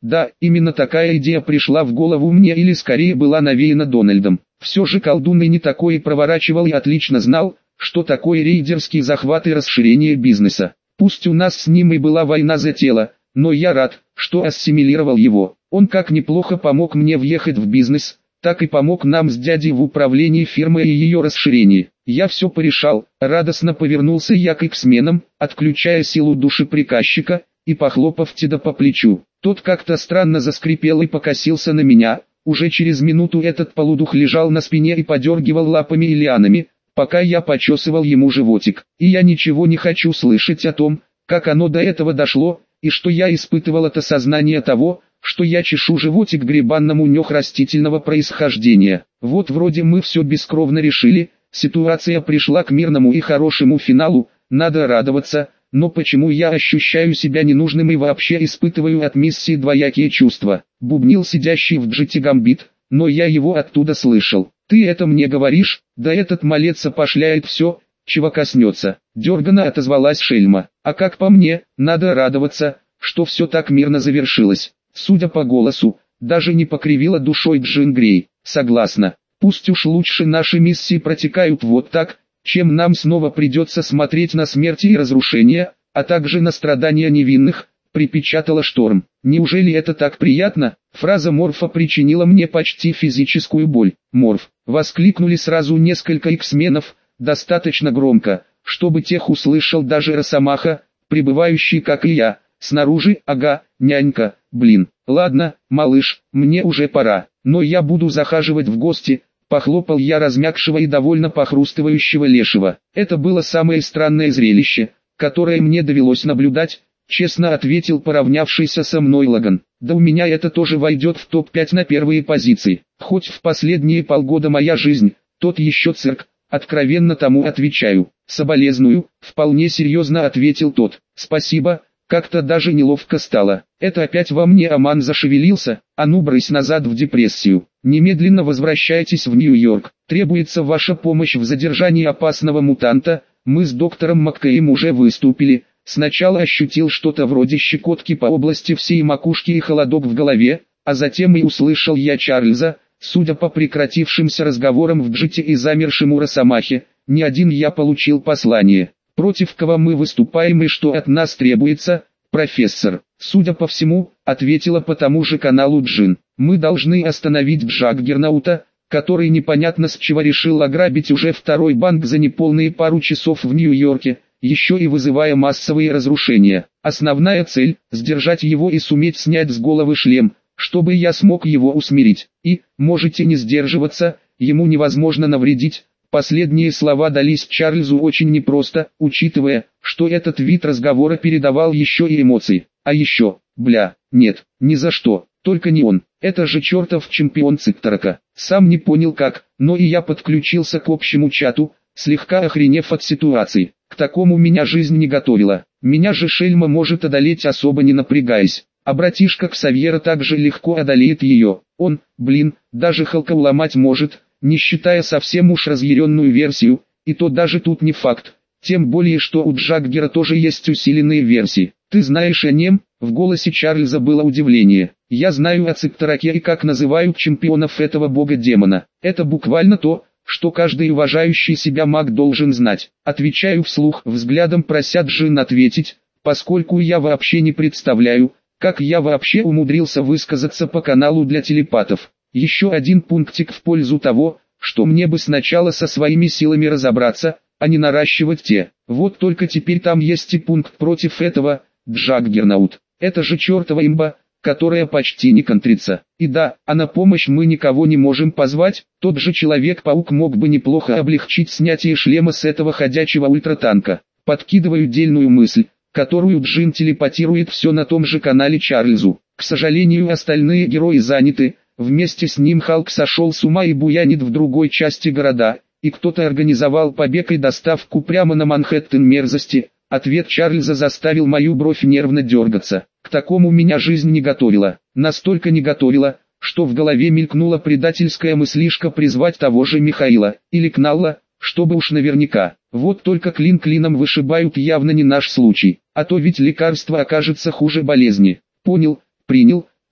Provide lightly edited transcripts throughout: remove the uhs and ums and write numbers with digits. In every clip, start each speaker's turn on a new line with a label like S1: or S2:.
S1: Да, именно такая идея пришла в голову мне или скорее была навеяна Дональдом. Все же колдун и не такое проворачивал и отлично знал, что такое рейдерский захват и расширение бизнеса. Пусть у нас с ним и была война за тело, но я рад, что ассимилировал его. Он как неплохо помог мне въехать в бизнес, так и помог нам с дядей в управлении фирмой и ее расширении. Я все порешал, радостно повернулся я к иксменам, отключая силу души приказчика, и похлопав Теда по плечу. Тот как-то странно заскрипел и покосился на меня. Уже через минуту этот полудух лежал на спине и подергивал лапами и лианами, пока я почесывал ему животик. И я ничего не хочу слышать о том, как оно до этого дошло, и что я испытывал от осознания того, что я чешу животик грибанному нёх растительного происхождения. Вот вроде мы все бескровно решили, ситуация пришла к мирному и хорошему финалу, надо радоваться, но почему я ощущаю себя ненужным и вообще испытываю от миссии двоякие чувства? Бубнил сидящий в джете Гамбит, но я его оттуда слышал. Ты это мне говоришь? Да этот малец опошляет все, чего коснется. Дерганно отозвалась Шельма. А как по мне, надо радоваться, что все так мирно завершилось. Судя по голосу, даже не покривила душой Джин Грей. Согласна. Пусть уж лучше наши миссии протекают вот так, чем нам снова придется смотреть на смерти и разрушения, а также на страдания невинных, припечатала Шторм. Неужели это так приятно? Фраза Морфа причинила мне почти физическую боль. Морф, воскликнули сразу несколько иксменов, достаточно громко, чтобы тех услышал даже Росомаха, пребывающий как и я, снаружи. Ага, нянька, блин. Ладно, малыш, мне уже пора, но я буду захаживать в гости. Похлопал я размягшего и довольно похрустывающего лешего. Это было самое странное зрелище, которое мне довелось наблюдать, честно ответил поравнявшийся со мной Лаган. Да у меня это тоже войдет в топ-5 на первые позиции. Хоть в последние полгода моя жизнь, тот еще цирк, откровенно тому отвечаю. Соболезную, вполне серьезно ответил тот. Спасибо. Как-то даже неловко стало. Это опять во мне Аман зашевелился? А ну брысь назад в депрессию. Немедленно возвращайтесь в Нью-Йорк. Требуется ваша помощь в задержании опасного мутанта. Мы с доктором Маккеем уже выступили. Сначала ощутил что-то вроде щекотки по области всей макушки и холодок в голове, а затем и услышал я Чарльза, судя по прекратившимся разговорам в джете и замершему Росомахе, не один я получил послание. Против кого мы выступаем и что от нас требуется, профессор? Судя по всему, ответила по тому же каналу Джин. Мы должны остановить Джаггернаута, который непонятно с чего решил ограбить уже второй банк за неполные пару часов в Нью-Йорке, еще и вызывая массовые разрушения. Основная цель – сдержать его и суметь снять с головы шлем, чтобы я смог его усмирить. И, можете не сдерживаться, ему невозможно навредить. Последние слова дались Чарльзу очень непросто, учитывая, что этот вид разговора передавал еще и эмоции. А еще, нет, ни за что, только не он. Это же чертов чемпион Цикторока. Сам не понял как, но и я подключился к общему чату, слегка охренев от ситуации. К такому меня жизнь не готовила. Меня же Шельма может одолеть особо не напрягаясь. А братишка Ксавьера также легко одолеет ее. Он, даже Халка уломать может, не считая совсем уж разъяренную версию, и то даже тут не факт. Тем более, что у Джаггера тоже есть усиленные версии. Ты знаешь о нем? В голосе Чарльза было удивление. Я знаю о Циктороке и как называют чемпионов этого бога-демона. Это буквально то, что каждый уважающий себя маг должен знать. Отвечаю вслух, взглядом прося Джин ответить, поскольку я вообще не представляю, как я вообще умудрился высказаться по каналу для телепатов. Еще один пунктик в пользу того, что мне бы сначала со своими силами разобраться, а не наращивать те. Вот только теперь там есть и пункт против этого, Джаггернаут. Это же чертова имба, которая почти не контрится. И да, а на помощь мы никого не можем позвать, тот же Человек-паук мог бы неплохо облегчить снятие шлема с этого ходячего ультратанка. Подкидываю дельную мысль, которую Джин телепатирует все на том же канале Чарльзу. К сожалению, остальные герои заняты. Вместе с ним Халк сошел с ума и буянит в другой части города, и кто-то организовал побег и доставку прямо на Манхэттен мерзости. Ответ Чарльза заставил мою бровь нервно дергаться. К такому меня жизнь не готовила. Настолько не готовила, что в голове мелькнула предательская мыслишка призвать того же Михаила, или Кналла, чтобы уж наверняка. Вот только клин клином вышибают явно не наш случай, а то ведь лекарство окажется хуже болезни. Понял, принял.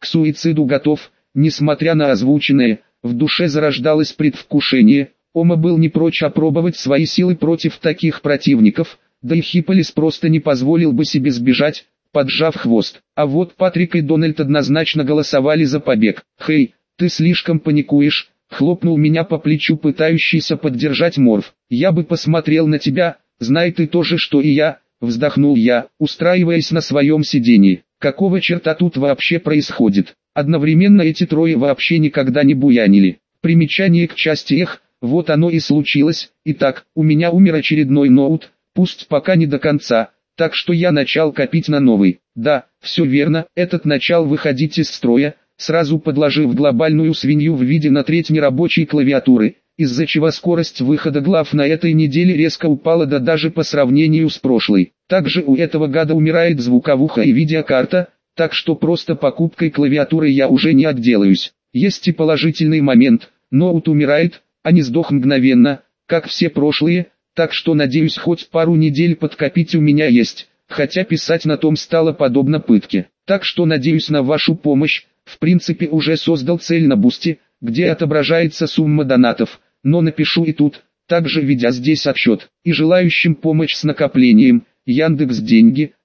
S1: к суициду готов, несмотря на озвученное, в душе зарождалось предвкушение. Ома был не прочь опробовать свои силы против таких противников, да и Хипполис просто не позволил бы себе сбежать, поджав хвост. А вот Патрик и Дональд однозначно голосовали за побег. «Хей, ты слишком паникуешь», — хлопнул меня по плечу пытающийся поддержать Морф. «Я бы посмотрел на тебя, знай ты тоже, что и я», — вздохнул я, устраиваясь на своем сиденье. «Какого черта тут вообще происходит?» Одновременно эти трое вообще никогда не буянили. Примечание к части «Эх», вот оно и случилось. Итак, у меня умер очередной ноут, пусть пока не до конца, так что я начал копить на новый. Да, все верно, этот начал выходить из строя, сразу подложив глобальную свинью в виде на треть нерабочей клавиатуры, из-за чего скорость выхода глав на этой неделе резко упала даже по сравнению с прошлой. Также у этого гада умирает звуковуха и видеокарта, так что просто покупкой клавиатуры я уже не отделаюсь. Есть и положительный момент, ноут умирает, а не сдох мгновенно, как все прошлые, так что надеюсь хоть пару недель подкопить у меня есть, хотя писать на том стало подобно пытке. Так что надеюсь на вашу помощь, в принципе уже создал цель на Бусти, где отображается сумма донатов, но напишу и тут, также ведя здесь отсчет, и желающим помощь с накоплением. Яндекс Деньги,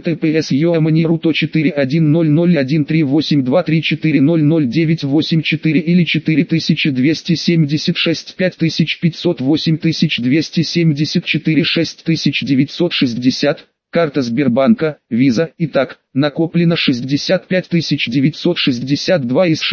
S1: https://YOMANIRU101013823400984 или 4276 5500 8274 6960, карта Сбербанка, Виза. Итак, накоплено 65 962 из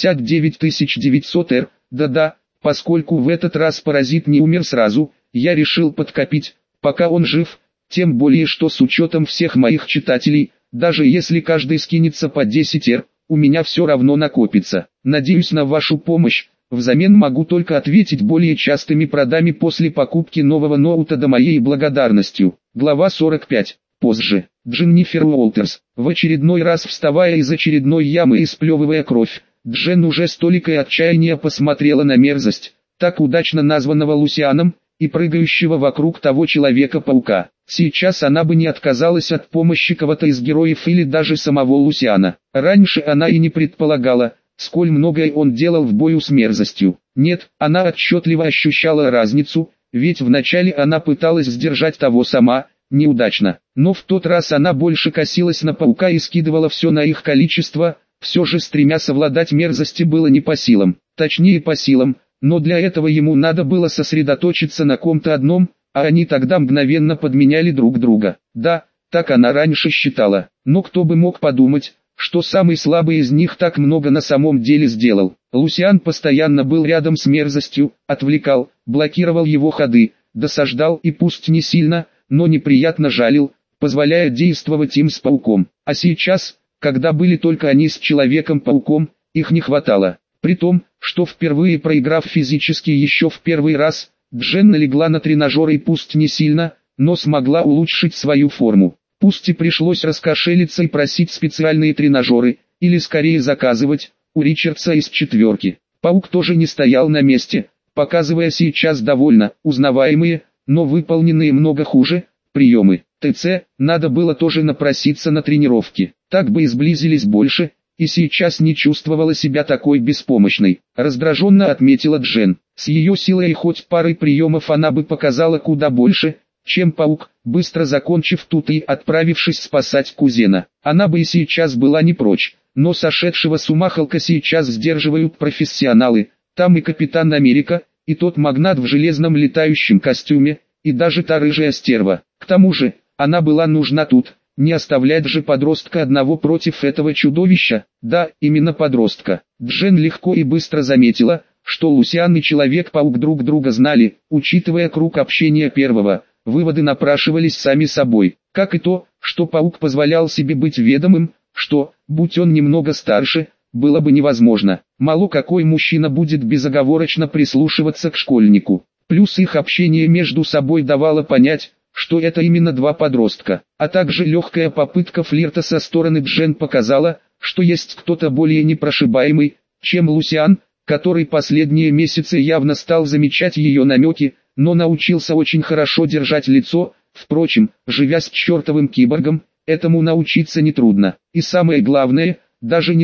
S1: 69 900 Р. Да-да, поскольку в этот раз паразит не умер сразу, я решил подкопить, пока он жив. Тем более, что с учетом всех моих читателей, даже если каждый скинется по 10 Р, у меня все равно накопится. Надеюсь на вашу помощь, взамен могу только ответить более частыми продами после покупки нового ноута до моей благодарностью. Глава 45. Позже. Дженнифер Уолтерс. В очередной раз вставая из очередной ямы и сплевывая кровь, Джен уже с толикой отчаяния посмотрела на мерзость, так удачно названного Лусианом, и прыгающего вокруг того Человека-паука. Сейчас она бы не отказалась от помощи кого-то из героев или даже самого Лусиана. Раньше она и не предполагала, сколь многое он делал в бою с мерзостью. Нет, она отчетливо ощущала разницу, ведь вначале она пыталась сдержать того сама, неудачно. Но в тот раз она больше косилась на паука и скидывала все на их количество, все же стремясь совладать мерзости было не по силам. Точнее по силам, но для этого ему надо было сосредоточиться на ком-то одном, а они тогда мгновенно подменяли друг друга. Да, так она раньше считала, но кто бы мог подумать, что самый слабый из них так много на самом деле сделал. Лусиан постоянно был рядом с мерзостью, отвлекал, блокировал его ходы, досаждал и пусть не сильно, но неприятно жалил, позволяя действовать им с пауком. А сейчас, когда были только они с Человеком-пауком, их не хватало. При том, что впервые проиграв физически еще в первый раз, Джен налегла на тренажеры и пусть не сильно, но смогла улучшить свою форму. Пусть и пришлось раскошелиться и просить специальные тренажеры, или скорее заказывать, у Ричардса из четверки. Паук тоже не стоял на месте, показывая сейчас довольно узнаваемые, но выполненные много хуже, приемы. ТЦ, надо было тоже напроситься на тренировки, так бы и сблизились больше, и сейчас не чувствовала себя такой беспомощной. Раздраженно отметила Джен. С ее силой и хоть парой приемов она бы показала куда больше, чем паук, быстро закончив тут и отправившись спасать кузена. Она бы и сейчас была не прочь, но сошедшего с ума Халка сейчас сдерживают профессионалы, там и Капитан Америка, и тот магнат в железном летающем костюме, и даже та рыжая стерва. К тому же, она была нужна тут. Не оставлять же подростка одного против этого чудовища. Да, именно подростка. Джен легко и быстро заметила, что Лусиан и Человек-паук друг друга знали, учитывая круг общения первого. Выводы напрашивались сами собой, как и то, что паук позволял себе быть ведомым, что, будь он немного старше, было бы невозможно. Мало какой мужчина будет безоговорочно прислушиваться к школьнику. Плюс их общение между собой давало понять, что это именно два подростка, а также легкая попытка флирта со стороны Джен показала, что есть кто-то более непрошибаемый, чем Лусиан, который последние месяцы явно стал замечать ее намеки, но научился очень хорошо держать лицо. Впрочем, живя с чертовым киборгом, этому научиться нетрудно. И самое главное, даже не то,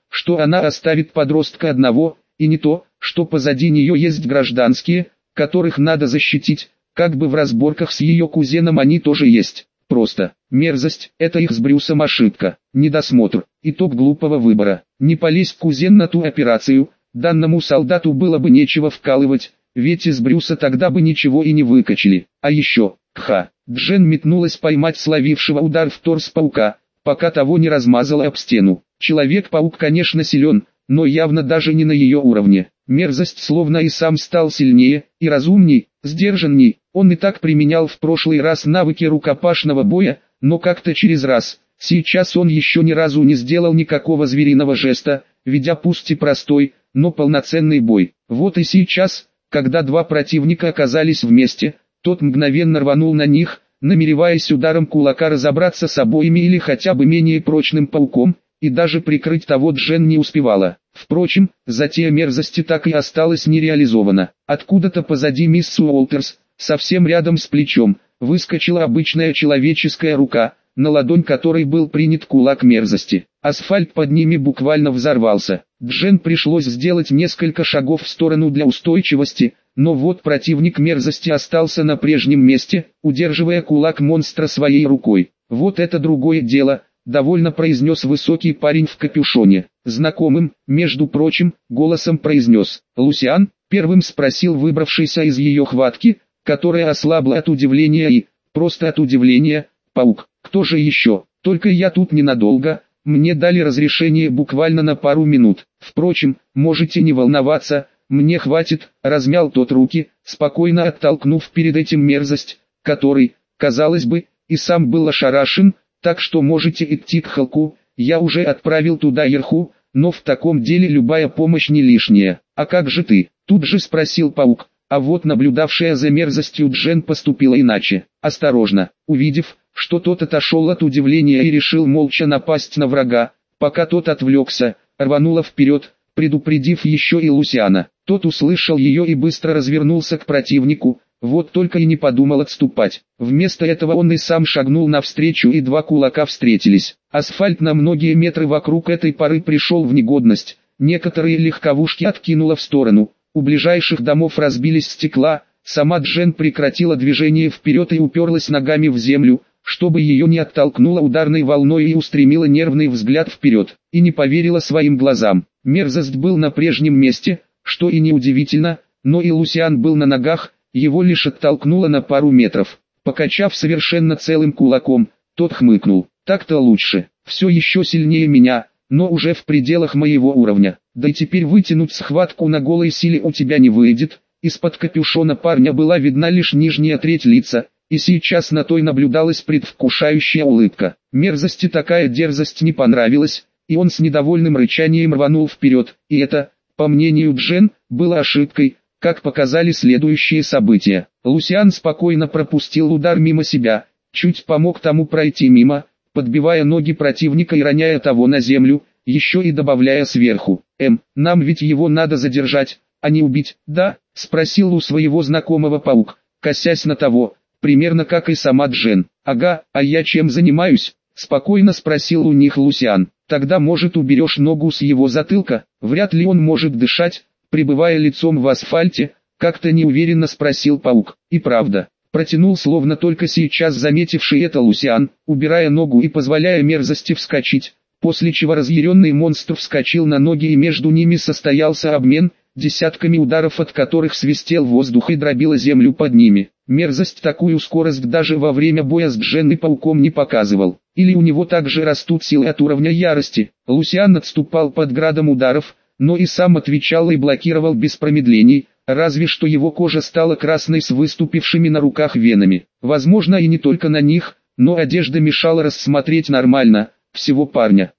S1: что она оставит подростка одного, и не то, что позади нее есть гражданские, которых надо защитить, как бы в разборках с ее кузеном они тоже есть. Просто мерзость, это их с Брюсом ошибка, недосмотр, итог глупого выбора. Не полезь кузен на ту операцию, данному солдату было бы нечего вкалывать, ведь из Брюса тогда бы ничего и не выкачали. А еще, Джен метнулась поймать словившего удар в торс паука, пока того не размазала об стену. Человек-паук, конечно, силен, но явно даже не на ее уровне. Мерзость словно и сам стал сильнее, и разумней, сдержанней. Он и так применял в прошлый раз навыки рукопашного боя, но как-то через раз. Сейчас он еще ни разу не сделал никакого звериного жеста, ведя пусть и простой, но полноценный бой. Вот и сейчас, когда два противника оказались вместе, тот мгновенно рванул на них, намереваясь ударом кулака разобраться с обоими или хотя бы менее прочным пауком, и даже прикрыть того Джен не успевала. Впрочем, затея мерзости так и осталась нереализована. Откуда-то позади мисс Уолтерс, совсем рядом с плечом, выскочила обычная человеческая рука, на ладонь которой был принят кулак мерзости. Асфальт под ними буквально взорвался. Джен пришлось сделать несколько шагов в сторону для устойчивости, но вот противник мерзости остался на прежнем месте, удерживая кулак монстра своей рукой. «Вот это другое дело», — довольно произнес высокий парень в капюшоне. Знакомым, между прочим, голосом произнес. «Лусиан?» — первым спросил выбравшийся из ее хватки, которая ослабла от удивления и, просто от удивления, паук. «Кто же еще? Только я тут ненадолго, мне дали разрешение буквально на пару минут. Впрочем, можете не волноваться, мне хватит», — размял тот руки, спокойно оттолкнув перед этим мерзость, который, казалось бы, и сам был ошарашен, «так что можете идти к Халку, я уже отправил туда Ерху, но в таком деле любая помощь не лишняя». «А как же ты?» — тут же спросил паук, а вот наблюдавшая за мерзостью Джен поступила иначе. Осторожно, увидев, что тот отошел от удивления и решил молча напасть на врага, пока тот отвлекся, рванула вперед, предупредив еще и Лусиана. Тот услышал ее и быстро развернулся к противнику, вот только и не подумал отступать. Вместо этого он и сам шагнул навстречу, и два кулака встретились. Асфальт на многие метры вокруг этой поры пришел в негодность, некоторые легковушки откинуло в сторону, у ближайших домов разбились стекла, сама Джен прекратила движение вперед и уперлась ногами в землю, чтобы ее не оттолкнуло ударной волной, и устремила нервный взгляд вперед, и не поверила своим глазам. Мерзость был на прежнем месте, что и неудивительно, но и Лусиан был на ногах, его лишь оттолкнуло на пару метров. Покачав совершенно целым кулаком, тот хмыкнул. «Так-то лучше, все еще сильнее меня, но уже в пределах моего уровня. Да и теперь вытянуть схватку на голой силе у тебя не выйдет». Из-под капюшона парня была видна лишь нижняя треть лица, и сейчас на той наблюдалась предвкушающая улыбка. Мерзости такая дерзость не понравилась, и он с недовольным рычанием рванул вперед, и это, по мнению Джен, было ошибкой, как показали следующие события. Лусиан спокойно пропустил удар мимо себя, чуть помог тому пройти мимо, подбивая ноги противника и роняя того на землю, еще и добавляя сверху: нам ведь его надо задержать, а не убить, да?» — спросил у своего знакомого паук, косясь на того, примерно как и сама Джен. «Ага, а я чем занимаюсь?» — спокойно спросил у них Лусиан. «Тогда, может, уберешь ногу с его затылка? Вряд ли он может дышать, пребывая лицом в асфальте», — как-то неуверенно спросил паук. И правда, протянул словно только сейчас заметивший это Лусиан, убирая ногу и позволяя мерзости вскочить, после чего разъяренный монстр вскочил на ноги, и между ними состоялся обмен, десятками ударов от которых свистел воздух и дробила землю под ними. Мерзость такую скорость даже во время боя с Джен и пауком не показывал. Или у него также растут силы от уровня ярости. Лусиан отступал под градом ударов, но и сам отвечал и блокировал без промедлений, разве что его кожа стала красной с выступившими на руках венами. Возможно, и не только на них, но одежда мешала рассмотреть нормально всего парня.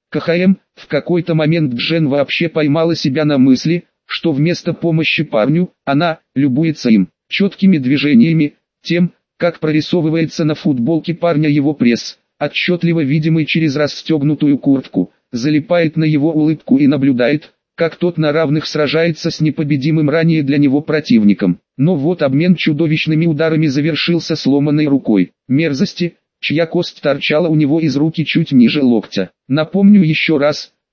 S1: В какой-то момент Джен вообще поймала себя на мысли, что вместо помощи парню, она любуется им, четкими движениями, тем, как прорисовывается на футболке парня его пресс, отчетливо видимый через расстегнутую куртку, залипает на его улыбку и наблюдает, как тот на равных сражается с непобедимым ранее для него противником. Но вот обмен чудовищными ударами завершился сломанной рукой мерзости, чья кость торчала у него из руки чуть ниже локтя. Напомню еще раз,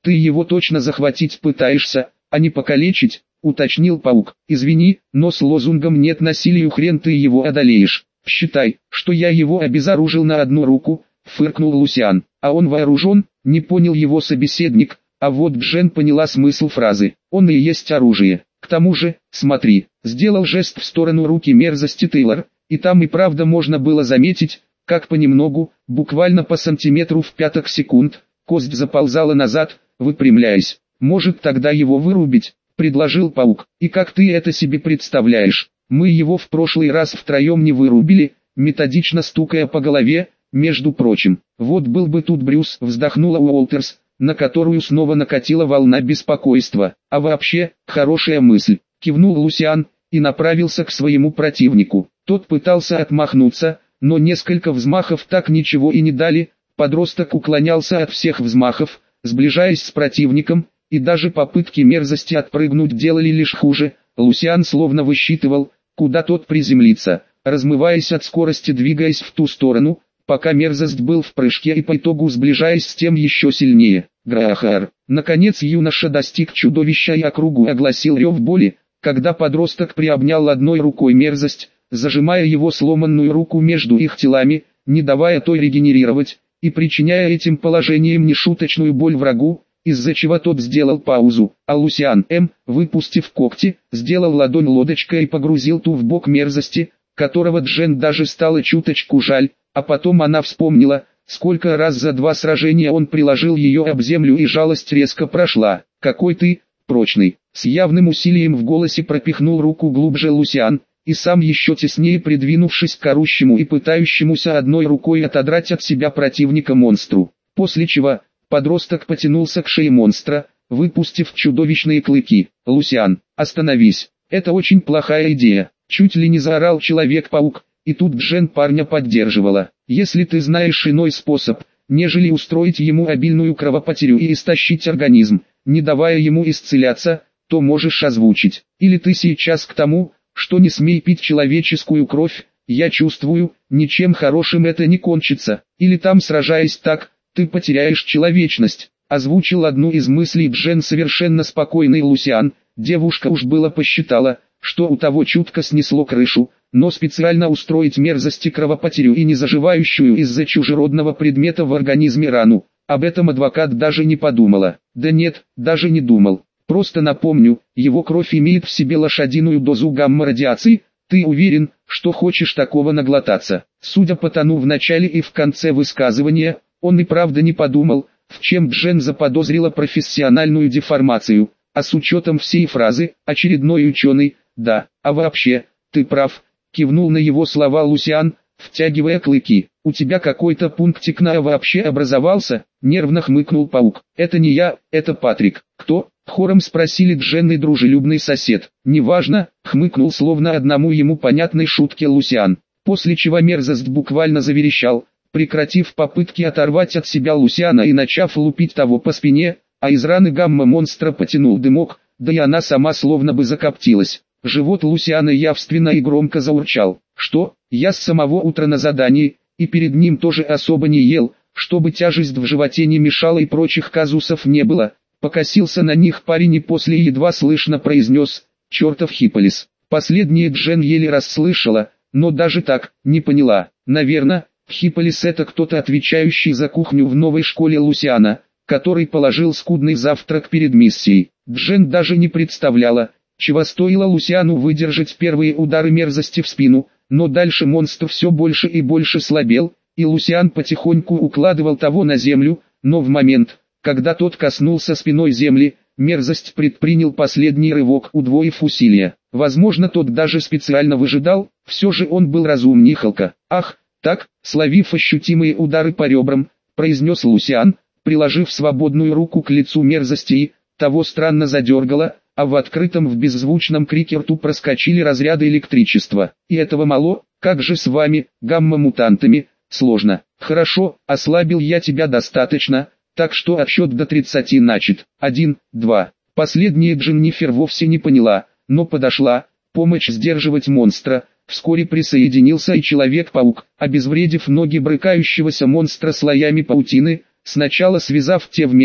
S1: Ты его точно захватить пытаешься, а не покалечить, уточнил паук. Извини, но с лозунгом «нет насилию» хрен ты его одолеешь. Считай, что я его обезоружил на одну руку, фыркнул Лусиан. А он вооружен, не понял его собеседник, а вот Джен поняла смысл фразы. Он и есть оружие. К тому же, смотри, сделал жест в сторону руки мерзости Тейлор, и там и правда можно было заметить, как понемногу, буквально по сантиметру в пяток секунд, кость заползала назад, выпрямляясь. Может тогда его вырубить, предложил паук. И как ты это себе представляешь? Мы его в прошлый раз втроем не вырубили, методично стукая по голове, между прочим. Вот был бы тут Брюс, вздохнула Уолтерс, на которую снова накатила волна беспокойства. А вообще, хорошая мысль, кивнул Лусиан, и направился к своему противнику. Тот пытался отмахнуться, но несколько взмахов так ничего и не дали, подросток уклонялся от всех взмахов, сближаясь с противником, и даже попытки мерзости отпрыгнуть делали лишь хуже. Лусиан словно высчитывал, куда тот приземлится, размываясь от скорости, двигаясь в ту сторону, пока мерзость был в прыжке и по итогу сближаясь с тем еще сильнее. Грахар. Наконец юноша достиг чудовища и округу огласил рев боли, когда подросток приобнял одной рукой мерзость, зажимая его сломанную руку между их телами, не давая той регенерировать, и причиняя этим положением нешуточную боль врагу, из-за чего тот сделал паузу, а Лусиан выпустив когти, сделал ладонь лодочкой и погрузил ту в бок мерзости, которого Джен даже стало чуточку жаль, а потом она вспомнила, сколько раз за 2 сражения он приложил ее об землю и жалость резко прошла. «Какой ты, прочный!» С явным усилием в голосе пропихнул руку глубже Лусиан, и сам еще теснее придвинувшись к орущему и пытающемуся одной рукой отодрать от себя противника монстру. После чего, подросток потянулся к шее монстра, выпустив чудовищные клыки. «Лусиан, остановись, это очень плохая идея!» Чуть ли не заорал Человек-паук, и тут Джен парня поддерживала. «Если ты знаешь иной способ, нежели устроить ему обильную кровопотерю и истощить организм, не давая ему исцеляться, то можешь озвучить. Или ты сейчас к тому, что не смей пить человеческую кровь, я чувствую, ничем хорошим это не кончится. Или там, сражаясь так, ты потеряешь человечность». Озвучил одну из мыслей Джен совершенно спокойный Лусиан. Девушка уж было посчитала, что у того чутко снесло крышу, но специально устроить мерзости кровопотерю и не заживающую из-за чужеродного предмета в организме рану, об этом адвокат даже не подумала. Да нет, даже не думал. Просто напомню, его кровь имеет в себе лошадиную дозу гамма-радиации. Ты уверен, что хочешь такого наглотаться? Судя по тону в начале и в конце высказывания, он и правда не подумал, в чем Джен заподозрила профессиональную деформацию, а с учетом всей фразы, очередной ученый, да, а вообще, ты прав, кивнул на его слова Лусиан, втягивая клыки. У тебя какой-то пунктик на «а» вообще образовался? Нервно хмыкнул паук. Это не я, это Патрик. Кто? Хором спросили Джен и дружелюбный сосед. Неважно, хмыкнул словно одному ему понятной шутке Лусиан. После чего мерзость буквально заверещал, прекратив попытки оторвать от себя Лусиана и начав лупить того по спине, а из раны гамма-монстра потянул дымок, да и она сама словно бы закоптилась. Живот Лусиана явственно и громко заурчал. Что? Я с самого утра на задании, и перед ним тоже особо не ел, чтобы тяжесть в животе не мешала и прочих казусов не было. Покосился на них парень и после едва слышно произнес: «Чертов Хипполис». Последнее Джен еле расслышала, но даже так, не поняла. Наверное, Хипполис это кто-то, отвечающий за кухню в новой школе Лусиана, который положил скудный завтрак перед миссией. Джен даже не представляла, чего стоило Лусиану выдержать первые удары мерзости в спину, но дальше монстр все больше и больше слабел, и Лусиан потихоньку укладывал того на землю, но в момент, когда тот коснулся спиной земли, мерзость предпринял последний рывок, удвоив усилия. Возможно, тот даже специально выжидал, все же он был разумнихалка. «Ах, так», словив ощутимые удары по ребрам, произнес Лусиан, приложив свободную руку к лицу мерзости и, того странно задергало, а в открытом в беззвучном крике рту проскочили разряды электричества. «И этого мало? Как же с вами, гамма-мутантами, сложно. Хорошо, ослабил я тебя достаточно, так что отсчет до 30 начат. 1, 2. Последнее Дженнифер вовсе не поняла, но подошла, помочь сдерживать монстра. Вскоре присоединился и Человек-паук, обезвредив ноги брыкающегося монстра слоями паутины, сначала связав те вместе,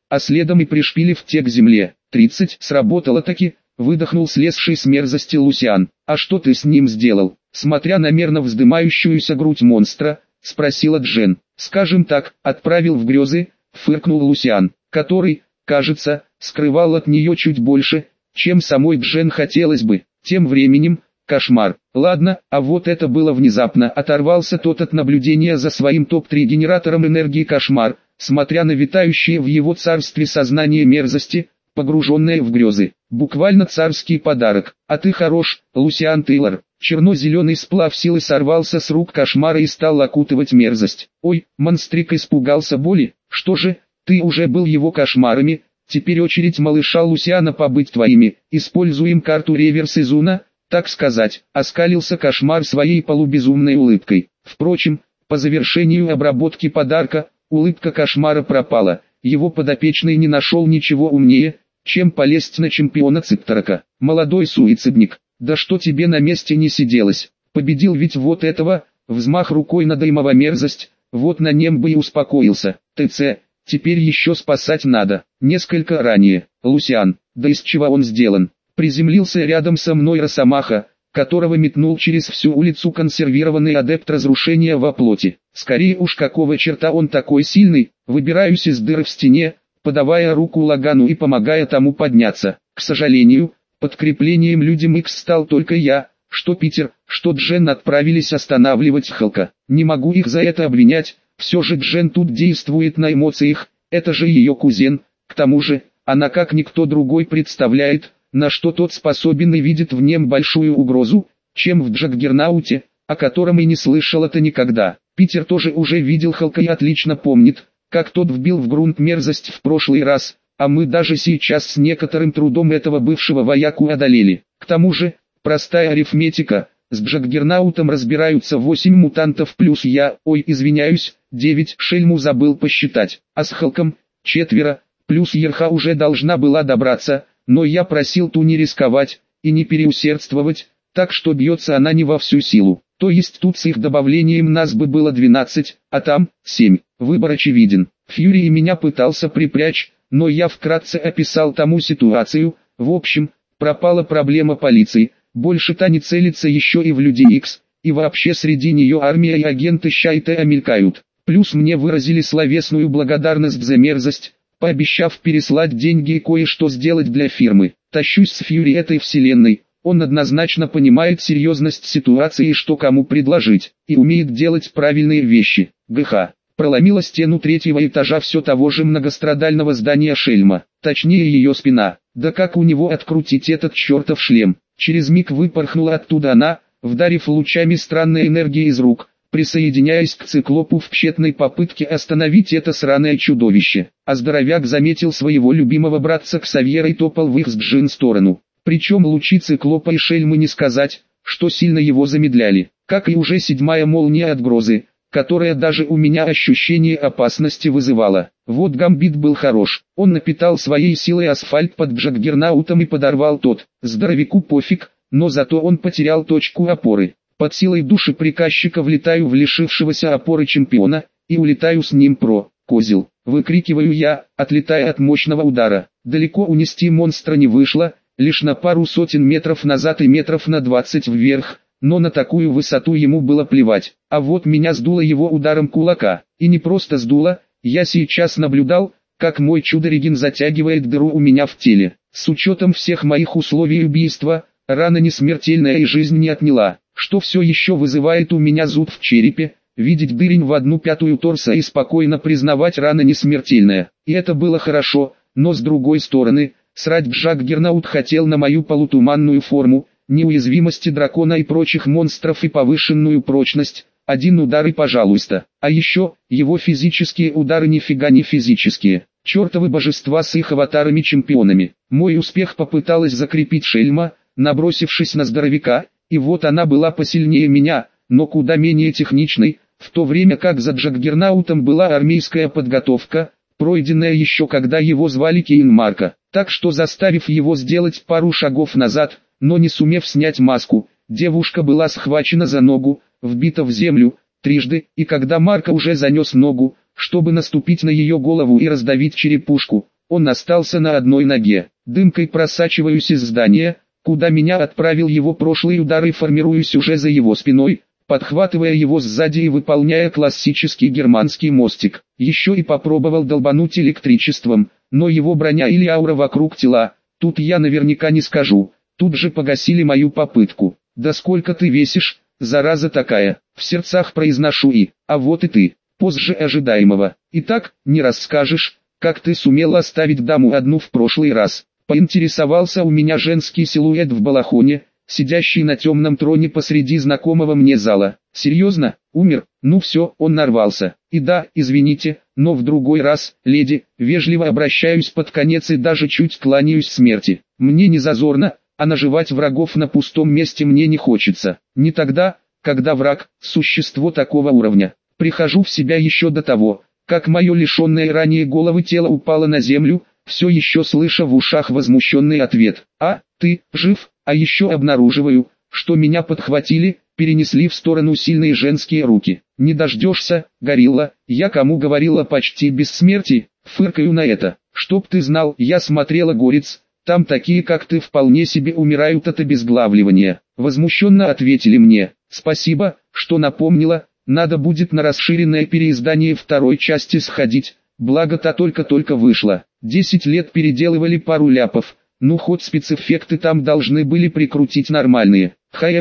S1: а следом и пришпилив те к земле. 30, сработало таки, выдохнул слезший с мерзости Лусиан. А что ты с ним сделал? Смотря на мерно вздымающуюся грудь монстра, спросила Джен. Скажем так, отправил в грезы, фыркнул Лусиан, который, кажется, скрывал от нее чуть больше, чем самой Джен хотелось бы. Тем временем, кошмар. Ладно, а вот это было внезапно. Оторвался тот от наблюдения за своим топ-3 генератором энергии кошмар, смотря на витающее в его царстве сознание мерзости, погруженное в грезы. Буквально царский подарок. А ты хорош, Лусиан Тейлор. Черно-зеленый сплав силы сорвался с рук кошмара и стал окутывать мерзость. Ой, монстрик испугался боли. Что же, ты уже был его кошмарами, теперь очередь малыша Лусиана побыть твоими. Используем карту реверс Изуна, так сказать. Оскалился кошмар своей полубезумной улыбкой. Впрочем, по завершению обработки подарка, улыбка кошмара пропала. Его подопечный не нашел ничего умнее, чем полезть на чемпиона Ципторока. Молодой суицидник, да что тебе на месте не сиделось? Победил ведь вот этого, взмах рукой на дымова мерзость, вот на нем бы и успокоился. ТЦ, теперь еще спасать надо. Несколько ранее, Лусиан, да из чего он сделан? Приземлился рядом со мной Росомаха, которого метнул через всю улицу консервированный адепт разрушения во плоти. Скорее уж какого черта он такой сильный, выбираюсь из дыры в стене, подавая руку Лагану и помогая тому подняться. К сожалению, подкреплением людям Икс стал только я, что Питер, что Джен отправились останавливать Халка. Не могу их за это обвинять, все же Джен тут действует на эмоциях, это же ее кузен, к тому же, она как никто другой представляет, на что тот способен и видит в нем большую угрозу, чем в Джаггернауте, о котором и не слышала-то никогда. Питер тоже уже видел Халка и отлично помнит, как тот вбил в грунт мерзость в прошлый раз, а мы даже сейчас с некоторым трудом этого бывшего вояку одолели. К тому же, простая арифметика, с Джаггернаутом разбираются 8 мутантов плюс я, ой извиняюсь, 9, шельму забыл посчитать, а с Халком, 4, плюс Ерха уже должна была добраться, но я просил ту не рисковать и не переусердствовать, так что бьется она не во всю силу. То есть тут с их добавлением нас бы было 12, а там 7. Выбор очевиден. Фьюри меня пытался припрячь, но я вкратце описал тому ситуацию. В общем, пропала проблема полиции. Больше та не целится еще и в Людей Икс, и вообще среди нее армия и агенты Щайта мелькают. Плюс мне выразили словесную благодарность за мерзость, пообещав переслать деньги и кое-что сделать для фирмы. Тащусь с Фьюри этой вселенной. Он однозначно понимает серьезность ситуации и что кому предложить, и умеет делать правильные вещи. ГХ. Проломила стену 3-го этажа все того же многострадального здания Шельма, точнее ее спина. Да как у него открутить этот чертов шлем? Через миг выпорхнула оттуда она, вдарив лучами странной энергии из рук, присоединяясь к циклопу в тщетной попытке остановить это сраное чудовище. А здоровяк заметил своего любимого братца Ксавьера и топал в их с Джин сторону. Причем лучи циклопа и шельмы не сказать, что сильно его замедляли, как и уже 7-я молния от грозы, которая даже у меня ощущение опасности вызывала. Вот Гамбит был хорош, он напитал своей силой асфальт под Джаггернаутом и подорвал тот. Здоровяку пофиг, но зато он потерял точку опоры. Под силой души приказчика влетаю в лишившегося опоры чемпиона, и улетаю с ним козел. Выкрикиваю я, отлетая от мощного удара. Далеко унести монстра не вышло, лишь на пару сотен метров назад и метров на 20 вверх, но на такую высоту ему было плевать. А вот меня сдуло его ударом кулака. И не просто сдуло, я сейчас наблюдал, как мой чудо-реген затягивает дыру у меня в теле. С учетом всех моих условий убийства, рана не смертельная и жизнь не отняла, что все еще вызывает у меня зуд в черепе, видеть дырень в 1/5 торса и спокойно признавать рана не смертельная. И это было хорошо, но с другой стороны, срать Джаггернаут хотел на мою полутуманную форму, неуязвимости дракона и прочих монстров и повышенную прочность, один удар и пожалуйста. А еще, его физические удары нифига не физические. Чертовы божества с их аватарами-чемпионами. Мой успех попыталась закрепить шельма, набросившись на здоровяка, и вот она была посильнее меня, но куда менее техничной, в то время как за Джаггернаутом была армейская подготовка, пройденная еще когда его звали Кейн Марка. Так что заставив его сделать пару шагов назад, но не сумев снять маску, девушка была схвачена за ногу, вбита в землю, трижды, и когда Марка уже занес ногу, чтобы наступить на ее голову и раздавить черепушку, он остался на одной ноге. Дымкой просачиваюсь из здания, куда меня отправил его прошлый удар, и формируюсь уже за его спиной, подхватывая его сзади и выполняя классический германский мостик. Еще и попробовал долбануть электричеством, но его броня или аура вокруг тела, тут я наверняка не скажу, тут же погасили мою попытку. «Да сколько ты весишь, зараза такая!» В сердцах произношу а вот и ты, позже ожидаемого. Итак, не расскажешь, как ты сумел оставить даму одну в прошлый раз? Поинтересовался у меня женский силуэт в балахоне, сидящий на темном троне посреди знакомого мне зала. Серьезно? Умер? Ну все, он нарвался. И да, извините, но в другой раз, леди, вежливо обращаюсь под конец и даже чуть кланяюсь смерти. Мне не зазорно, а наживать врагов на пустом месте мне не хочется. Не тогда, когда враг – существо такого уровня. Прихожу в себя еще до того, как мое лишенное ранее головы тело упало на землю, все еще слыша в ушах возмущенный ответ. «А, ты, жив?» А еще обнаруживаю, что меня подхватили, перенесли в сторону сильные женские руки. «Не дождешься, горилла, я кому говорила почти бессмертие?» Фыркаю на это. «Чтоб ты знал, я смотрела «Горец», там такие как ты вполне себе умирают от обезглавливания». Возмущенно ответили мне. «Спасибо, что напомнила, надо будет на расширенное переиздание второй части сходить, благо та только-только вышла. 10 лет переделывали пару ляпов, ну хоть спецэффекты там должны были прикрутить нормальные».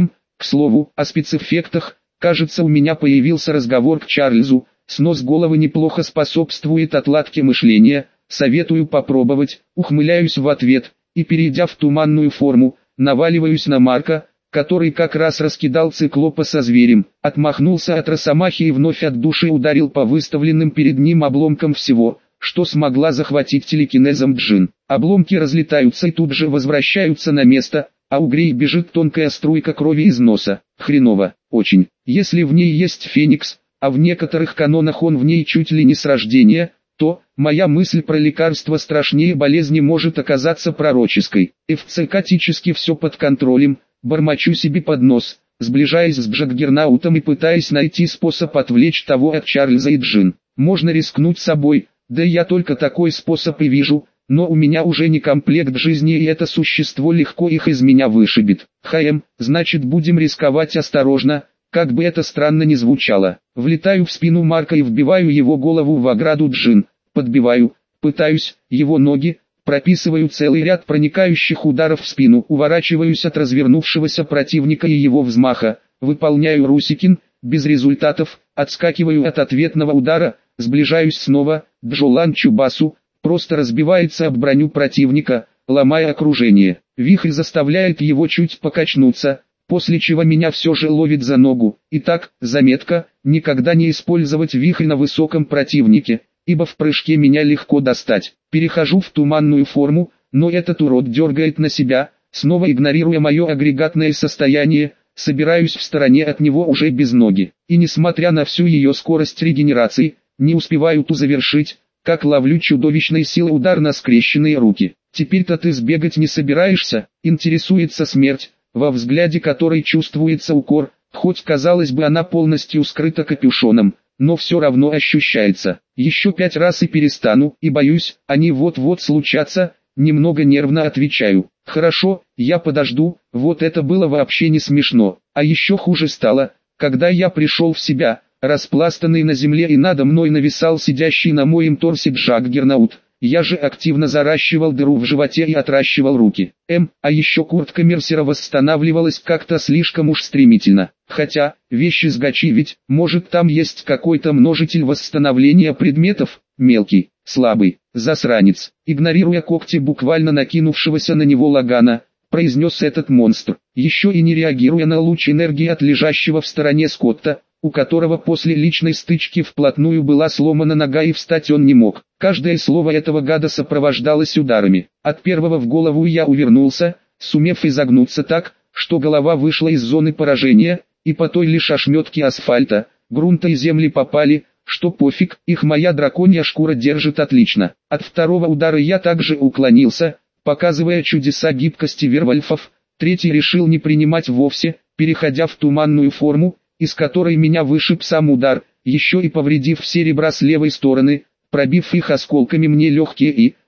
S1: К слову, о спецэффектах, кажется, у меня появился разговор к Чарльзу, снос головы неплохо способствует отладке мышления, советую попробовать, ухмыляюсь в ответ, и перейдя в туманную форму, наваливаюсь на Марка, который как раз раскидал циклопа со зверем, отмахнулся от росомахи и вновь от души ударил по выставленным перед ним обломкам всего, что смогла захватить телекинезом Джин. Обломки разлетаются и тут же возвращаются на место, а у Грей бежит тонкая струйка крови из носа. Хреново, очень. Если в ней есть Феникс, а в некоторых канонах он в ней чуть ли не с рождения, то моя мысль про лекарство страшнее болезни может оказаться пророческой. Эвцекатически все под контролем, бормочу себе под нос, сближаясь с Джаггернаутом и пытаясь найти способ отвлечь того от Чарльза и Джин. Можно рискнуть собой, да я только такой способ и вижу, но у меня уже не комплект жизни, и это существо легко их из меня вышибет. Значит будем рисковать осторожно, как бы это странно ни звучало. Влетаю в спину Марка и вбиваю его голову в ограду Джин, подбиваю, пытаюсь, его ноги, прописываю целый ряд проникающих ударов в спину, уворачиваюсь от развернувшегося противника и его взмаха, выполняю Русикин, без результатов, отскакиваю от ответного удара, сближаюсь снова, Джолан Чубасу, просто разбивается об броню противника, ломая окружение. Вихрь заставляет его чуть покачнуться, после чего меня все же ловит за ногу. Итак, заметка, никогда не использовать вихрь на высоком противнике, ибо в прыжке меня легко достать. Перехожу в туманную форму, но этот урод дергает на себя, снова игнорируя мое агрегатное состояние, собираюсь в стороне от него уже без ноги. И несмотря на всю ее скорость регенерации, не успеваю ту завершить, как ловлю чудовищной силы удар на скрещенные руки. «Теперь-то ты сбегать не собираешься?» — интересуется смерть, во взгляде которой чувствуется укор, хоть казалось бы она полностью скрыта капюшоном, но все равно ощущается. «Еще 5 раз и перестану, и боюсь, они вот-вот случатся», немного нервно отвечаю. «Хорошо, я подожду». Вот это было вообще не смешно. А еще хуже стало, когда я пришел в себя, распластанный на земле, и надо мной нависал сидящий на моем торсе Джаггернаут. Я же активно заращивал дыру в животе и отращивал руки. А еще куртка Мерсера восстанавливалась как-то слишком уж стремительно. Хотя, вещи с Гачи ведь, может там есть какой-то множитель восстановления предметов, мелкий, слабый, засранец. Игнорируя когти буквально накинувшегося на него Лагана, произнес этот монстр, еще и не реагируя на луч энергии от лежащего в стороне Скотта, у которого после личной стычки вплотную была сломана нога и встать он не мог. Каждое слово этого гада сопровождалось ударами. От первого в голову я увернулся, сумев изогнуться так, что голова вышла из зоны поражения, и по той лишь ошметке асфальта, грунта и земли попали, что пофиг, их моя драконья шкура держит отлично. От второго удара я также уклонился, показывая чудеса гибкости вервольфов. Третий решил не принимать вовсе, переходя в туманную форму, из которой меня вышиб сам удар, еще и повредив все ребра с левой стороны, пробив их осколками мне легкие и,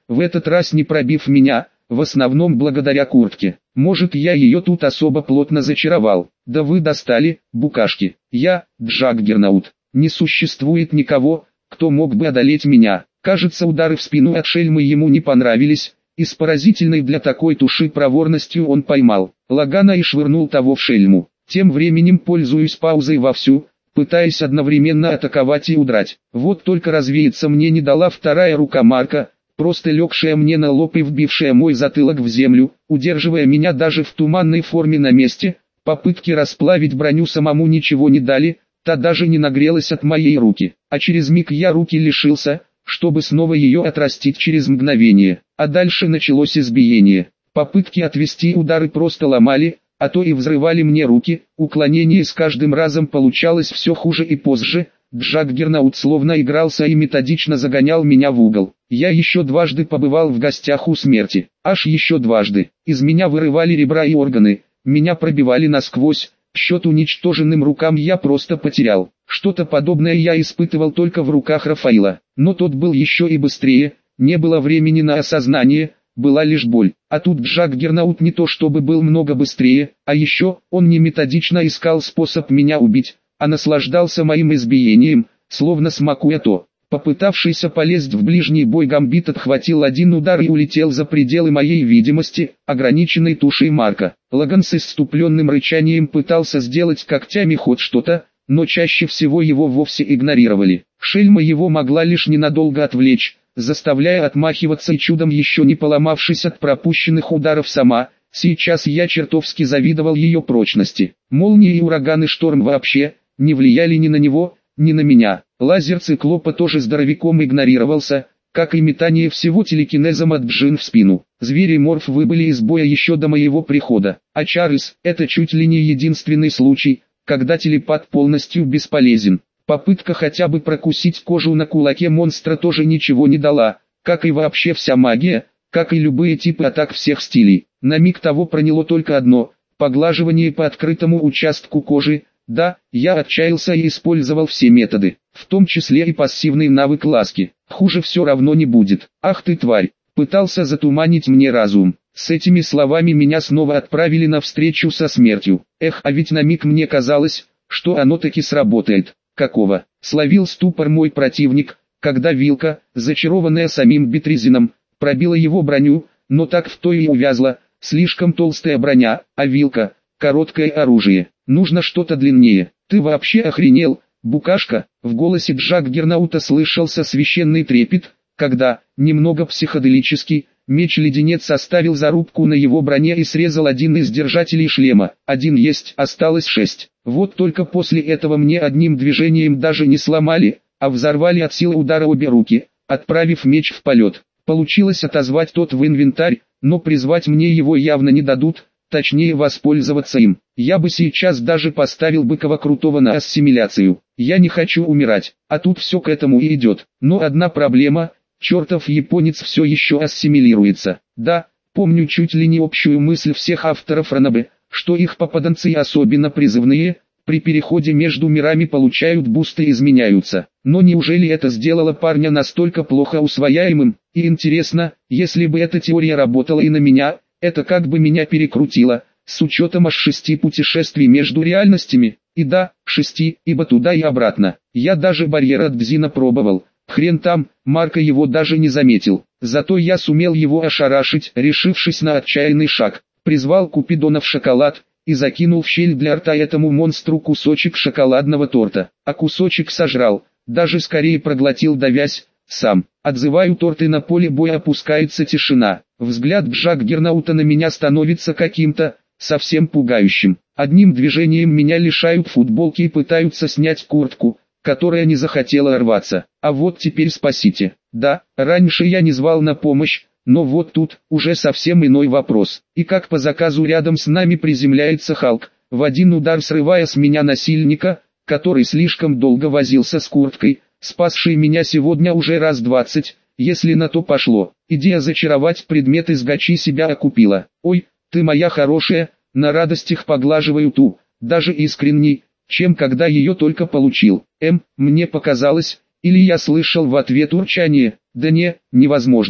S1: в этот раз не пробив меня, в основном благодаря куртке. Может, я ее тут особо плотно зачаровал. Да вы достали, букашки. Я, Джаггернаут. Не существует никого, кто мог бы одолеть меня. Кажется, удары в спину от шельмы ему не понравились, и с поразительной для такой туши проворностью он поймал Лагана и швырнул того в шельму. Тем временем пользуюсь паузой вовсю, пытаясь одновременно атаковать и удрать. Вот только развеяться мне не дала вторая рука Марка, просто легшая мне на лоб и вбившая мой затылок в землю, удерживая меня даже в туманной форме на месте. Попытки расплавить броню самому ничего не дали, та даже не нагрелась от моей руки, а через миг я руки лишился, чтобы снова ее отрастить через мгновение. А дальше началось избиение. Попытки отвести удары просто ломали, а то и взрывали мне руки. Уклонение с каждым разом получалось все хуже и позже. Джаггернаут словно игрался и методично загонял меня в угол. Я еще дважды побывал в гостях у смерти. Аж еще дважды. Из меня вырывали ребра и органы. Меня пробивали насквозь. Счет уничтоженным рукам я просто потерял. Что-то подобное я испытывал только в руках Рафаила. Но тот был еще и быстрее. Не было времени на осознание. Была лишь боль. А тут Джаггернаут не то чтобы был много быстрее, а еще он не методично искал способ меня убить, а наслаждался моим избиением, словно смакуя то. Попытавшийся полезть в ближний бой Гамбит отхватил один удар и улетел за пределы моей видимости, ограниченной тушей Марка. Лаган с исступленным рычанием пытался сделать когтями хоть что-то, но чаще всего его вовсе игнорировали. Шельма его могла лишь ненадолго отвлечь, заставляя отмахиваться и чудом еще не поломавшись от пропущенных ударов сама. Сейчас я чертовски завидовал ее прочности. Молнии и ураганы шторм вообще не влияли ни на него, ни на меня. Лазер циклопа тоже здоровяком игнорировался, как и метание всего телекинезом от Джин в спину. Звери Морф выбыли из боя еще до моего прихода. А Чарльз — это чуть ли не единственный случай, когда телепат полностью бесполезен. Попытка хотя бы прокусить кожу на кулаке монстра тоже ничего не дала, как и вообще вся магия, как и любые типы атак всех стилей. На миг того проняло только одно — поглаживание по открытому участку кожи. Да, я отчаялся и использовал все методы, в том числе и пассивный навык ласки. Хуже все равно не будет. Ах ты тварь, пытался затуманить мне разум. С этими словами меня снова отправили на встречу со смертью. Эх, а ведь на миг мне казалось, что оно таки сработает. Какого? Словил ступор мой противник, когда вилка, зачарованная самим Бетризином, пробила его броню, но так в той и увязла. Слишком толстая броня, а вилка — короткое оружие. Нужно что-то длиннее. Ты вообще охренел, букашка? В голосе Джаггернаута слышался священный трепет, когда, немного психоделический, меч-леденец оставил зарубку на его броне и срезал один из держателей шлема. Один есть, осталось 6. Вот только после этого мне одним движением даже не сломали, а взорвали от силы удара обе руки, отправив меч в полет. Получилось отозвать тот в инвентарь, но призвать мне его явно не дадут, точнее воспользоваться им. Я бы сейчас даже поставил Быкова Крутого на ассимиляцию. Я не хочу умирать, а тут все к этому и идет. Но одна проблема, чертов японец все еще ассимилируется. Да, помню чуть ли не общую мысль всех авторов ранобэ, что их попаданцы, особенно призывные, при переходе между мирами получают бусты и изменяются. Но неужели это сделало парня настолько плохо усвояемым? И интересно, если бы эта теория работала и на меня, это как бы меня перекрутило, с учетом аж 6 путешествий между реальностями. И да, 6, ибо туда и обратно. Я даже барьер от Бзина пробовал. Хрен там, Марко его даже не заметил. Зато я сумел его ошарашить, решившись на отчаянный шаг. Призвал Купидона в шоколад и закинул в щель для рта этому монстру кусочек шоколадного торта. А кусочек сожрал, даже скорее проглотил, давясь сам. Отзываю торт, и на поле боя опускается тишина. Взгляд Джаггернаута на меня становится каким-то совсем пугающим. Одним движением меня лишают футболки и пытаются снять куртку, которая не захотела рваться. А вот теперь спасите. Да, раньше я не звал на помощь, но вот тут уже совсем иной вопрос. И как по заказу рядом с нами приземляется Халк, в один удар срывая с меня насильника, который слишком долго возился с курткой, спасший меня сегодня уже раз 20, если на то пошло. Идея зачаровать предмет из гачи себя окупила. Ой, ты моя хорошая, на радостях поглаживаю ту, даже искренней, чем когда ее только получил. Мне показалось, или я слышал в ответ урчание. Да не, невозможно.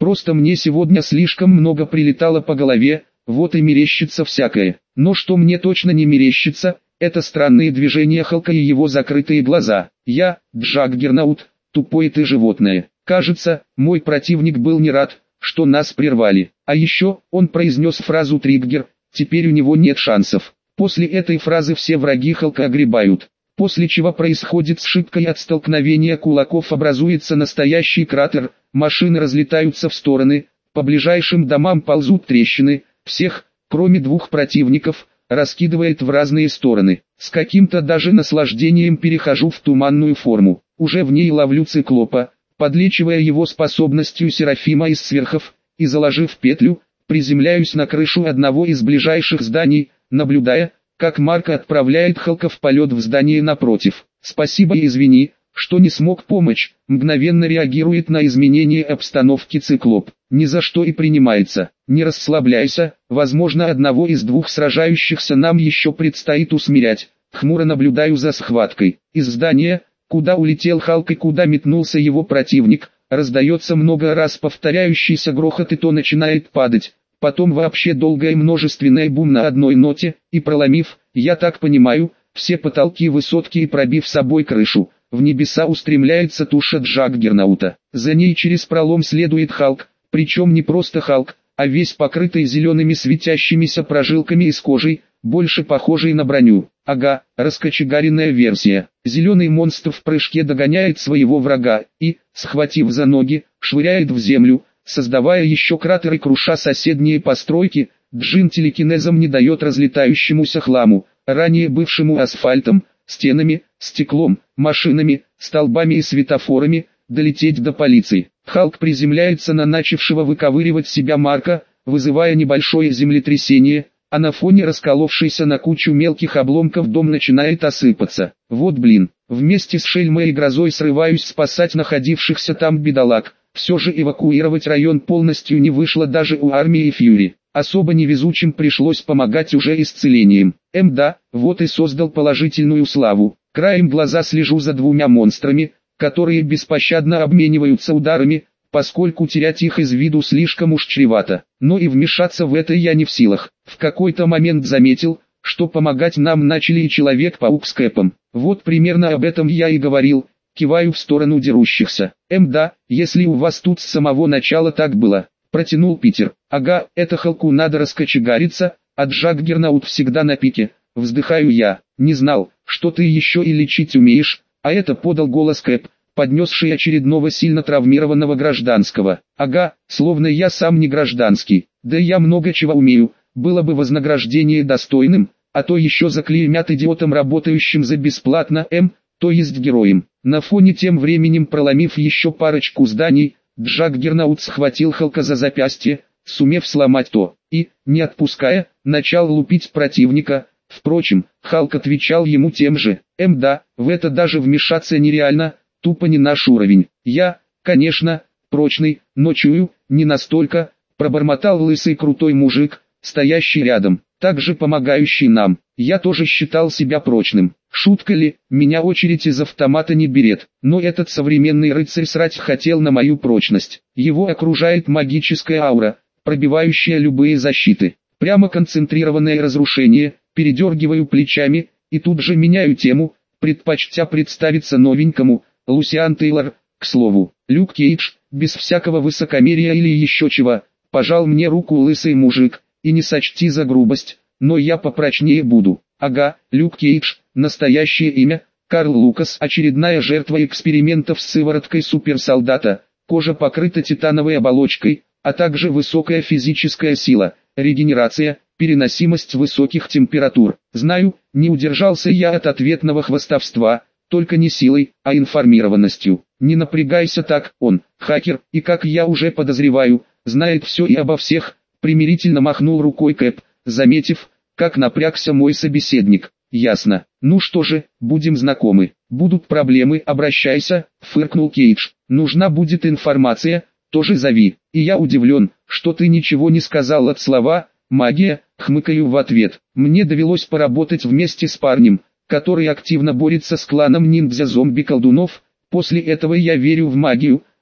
S1: Просто мне сегодня слишком много прилетало по голове, вот и мерещится всякое. Но что мне точно не мерещится, это странные движения Халка и его закрытые глаза. Я, Джаггернаут, тупое ты животное. Кажется, мой противник был не рад, что нас прервали. А еще, он произнес фразу «триггер», теперь у него нет шансов. После этой фразы все враги Халка огребают. После чего происходит сшибка и от столкновения кулаков образуется настоящий кратер, машины разлетаются в стороны, по ближайшим домам ползут трещины, всех, кроме двух противников, раскидывает в разные стороны. С каким-то даже наслаждением перехожу в туманную форму. Уже в ней ловлю циклопа, подлечивая его способностью Серафима из сверхов, и заложив петлю, приземляюсь на крышу одного из ближайших зданий, наблюдая, как Марко отправляет Халка в полет в здание напротив. «Спасибо и извини, что не смог помочь», мгновенно реагирует на изменение обстановки циклоп. «Ни за что и принимается. Не расслабляйся, возможно одного из двух сражающихся нам еще предстоит усмирять». Хмуро наблюдаю за схваткой. Из здания, куда улетел Халк и куда метнулся его противник, раздается много раз повторяющийся грохот и то начинает падать. Потом вообще долгое множественное бум на одной ноте, и проломив, я так понимаю, все потолки высотки и пробив собой крышу, в небеса устремляется туша Джаггернаута. За ней через пролом следует Халк, причем не просто Халк, а весь покрытый зелеными светящимися прожилками из кожи, больше похожий на броню. Ага, раскочегаренная версия. Зеленый монстр в прыжке догоняет своего врага и, схватив за ноги, швыряет в землю, создавая еще кратер и круша соседние постройки. Джин телекинезом не дает разлетающемуся хламу, ранее бывшему асфальтом, стенами, стеклом, машинами, столбами и светофорами, долететь до полиции. Халк приземляется на начавшего выковыривать себя Марка, вызывая небольшое землетрясение, а на фоне расколовшейся на кучу мелких обломков дом начинает осыпаться. Вот блин, вместе с Шельмой и Грозой срываюсь спасать находившихся там бедолаг. Все же эвакуировать район полностью не вышло даже у армии Фьюри. Особо невезучим пришлось помогать уже исцелением. Да, вот и создал положительную славу. Краем глаза слежу за двумя монстрами, которые беспощадно обмениваются ударами, поскольку терять их из виду слишком уж чревато. Но и вмешаться в это я не в силах. В какой-то момент заметил, что помогать нам начали и Человек-паук с Кэпом. Вот примерно об этом я и говорил. Киваю в сторону дерущихся. Да, если у вас тут с самого начала так было, протянул Питер. Ага, это Халку надо раскочегариться, а Джаггернаут всегда на пике. Вздыхаю я. Не знал, что ты еще и лечить умеешь, а это подал голос Кэп, поднесший очередного сильно травмированного гражданского. Ага, словно я сам не гражданский. Да я много чего умею, было бы вознаграждение достойным, а то еще заклеймят идиотом, работающим за бесплатно, то есть героем. На фоне тем временем проломив еще парочку зданий, Джаггернаут схватил Халка за запястье, сумев сломать то, и, не отпуская, начал лупить противника. Впрочем, Халк отвечал ему тем же. Да, в это даже вмешаться нереально, тупо не наш уровень. Я, конечно, прочный, но чую, не настолько, пробормотал лысый крутой мужик, стоящий рядом, также помогающий нам. Я тоже считал себя прочным. Шутка ли, меня очередь из автомата не берет, но этот современный рыцарь срать хотел на мою прочность. Его окружает магическая аура, пробивающая любые защиты. Прямо концентрированное разрушение, передергиваю плечами, и тут же меняю тему, предпочтя представиться новенькому, Лусиан Тейлор, к слову. Люк Кейдж, без всякого высокомерия или еще чего, пожал мне руку лысый мужик, и не сочти за грубость, но я попрочнее буду. Ага, Люк Кейдж, настоящее имя, Карл Лукас, очередная жертва экспериментов с сывороткой суперсолдата, кожа покрыта титановой оболочкой, а также высокая физическая сила, регенерация, переносимость высоких температур. Знаю, не удержался я от ответного хвастовства, только не силой, а информированностью. Не напрягайся так, он, хакер, и как я уже подозреваю, знает все и обо всех, примирительно махнул рукой Кэп, заметив, как напрягся мой собеседник. Ясно. Ну что же, будем знакомы. Будут проблемы, обращайся, фыркнул Кейдж. Нужна будет информация, тоже зови. И я удивлен, что ты ничего не сказал от слова «магия», хмыкаю в ответ. Мне довелось поработать вместе с парнем, который активно борется с кланом ниндзя-зомби-колдунов. После этого я верю в магию,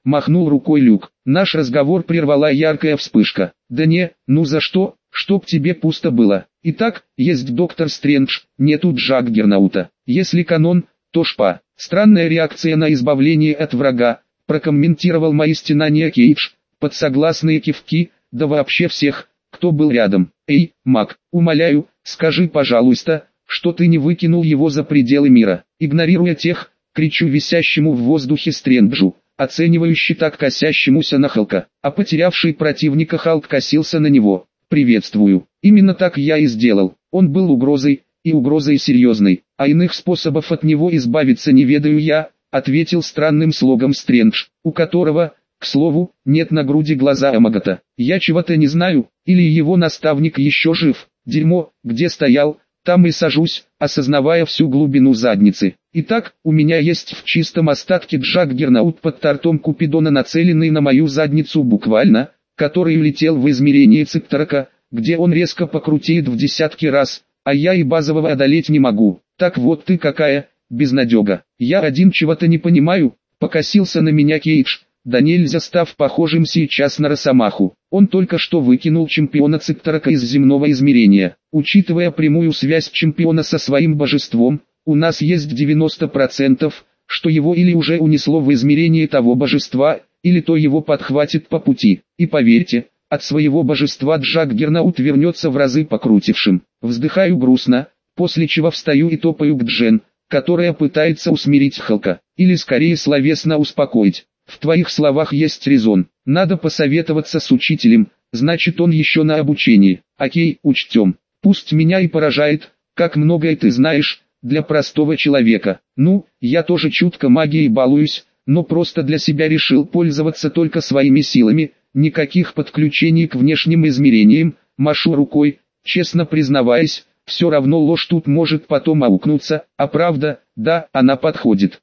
S1: махнул рукой Люк. Наш разговор прервала яркая вспышка. Да не, ну за что, чтоб тебе пусто было. Итак, есть доктор Стрэндж, нету Джаггернаута. Если канон, то шпа. Странная реакция на избавление от врага, прокомментировал мои стенания Кейдж, под согласные кивки, да вообще всех, кто был рядом. Эй, Мак, умоляю, скажи пожалуйста, что ты не выкинул его за пределы мира. Игнорируя тех, кричу висящему в воздухе Стрэнджу, оценивающий так косящемуся на Халка, а потерявший противника Халк косился на него. Приветствую. Именно так я и сделал. Он был угрозой, и угрозой серьезной, а иных способов от него избавиться не ведаю я, ответил странным слогом Стрэндж, у которого, к слову, нет на груди глаза Амагата. Я чего-то не знаю, или его наставник еще жив. Дерьмо, где стоял, там и сажусь, осознавая всю глубину задницы. Итак, у меня есть в чистом остатке Джаггернаут под тортом Купидона, нацеленный на мою задницу буквально, который улетел в измерение Цикторока, где он резко покрутеет в десятки раз, а я и базового одолеть не могу. Так вот ты какая, безнадега. Я один чего-то не понимаю, покосился на меня Кейдж, да нельзя став похожим сейчас на Росомаху. Он только что выкинул чемпиона Цикторока из земного измерения. Учитывая прямую связь чемпиона со своим божеством, у нас есть 90%, что его или уже унесло в измерение того божества, или то его подхватит по пути. И поверьте, от своего божества Джаггернаут вернется в разы покрутившим. Вздыхаю грустно, после чего встаю и топаю к Джен, которая пытается усмирить Халка, или скорее словесно успокоить. В твоих словах есть резон. Надо посоветоваться с учителем, значит он еще на обучении. Окей, учтем. Пусть меня и поражает, как многое ты знаешь, для простого человека. Ну, я тоже чутко магией балуюсь, но просто для себя решил пользоваться только своими силами, никаких подключений к внешним измерениям, машу рукой, честно признаваясь, все равно ложь тут может потом аукнуться, а правда, да, она подходит.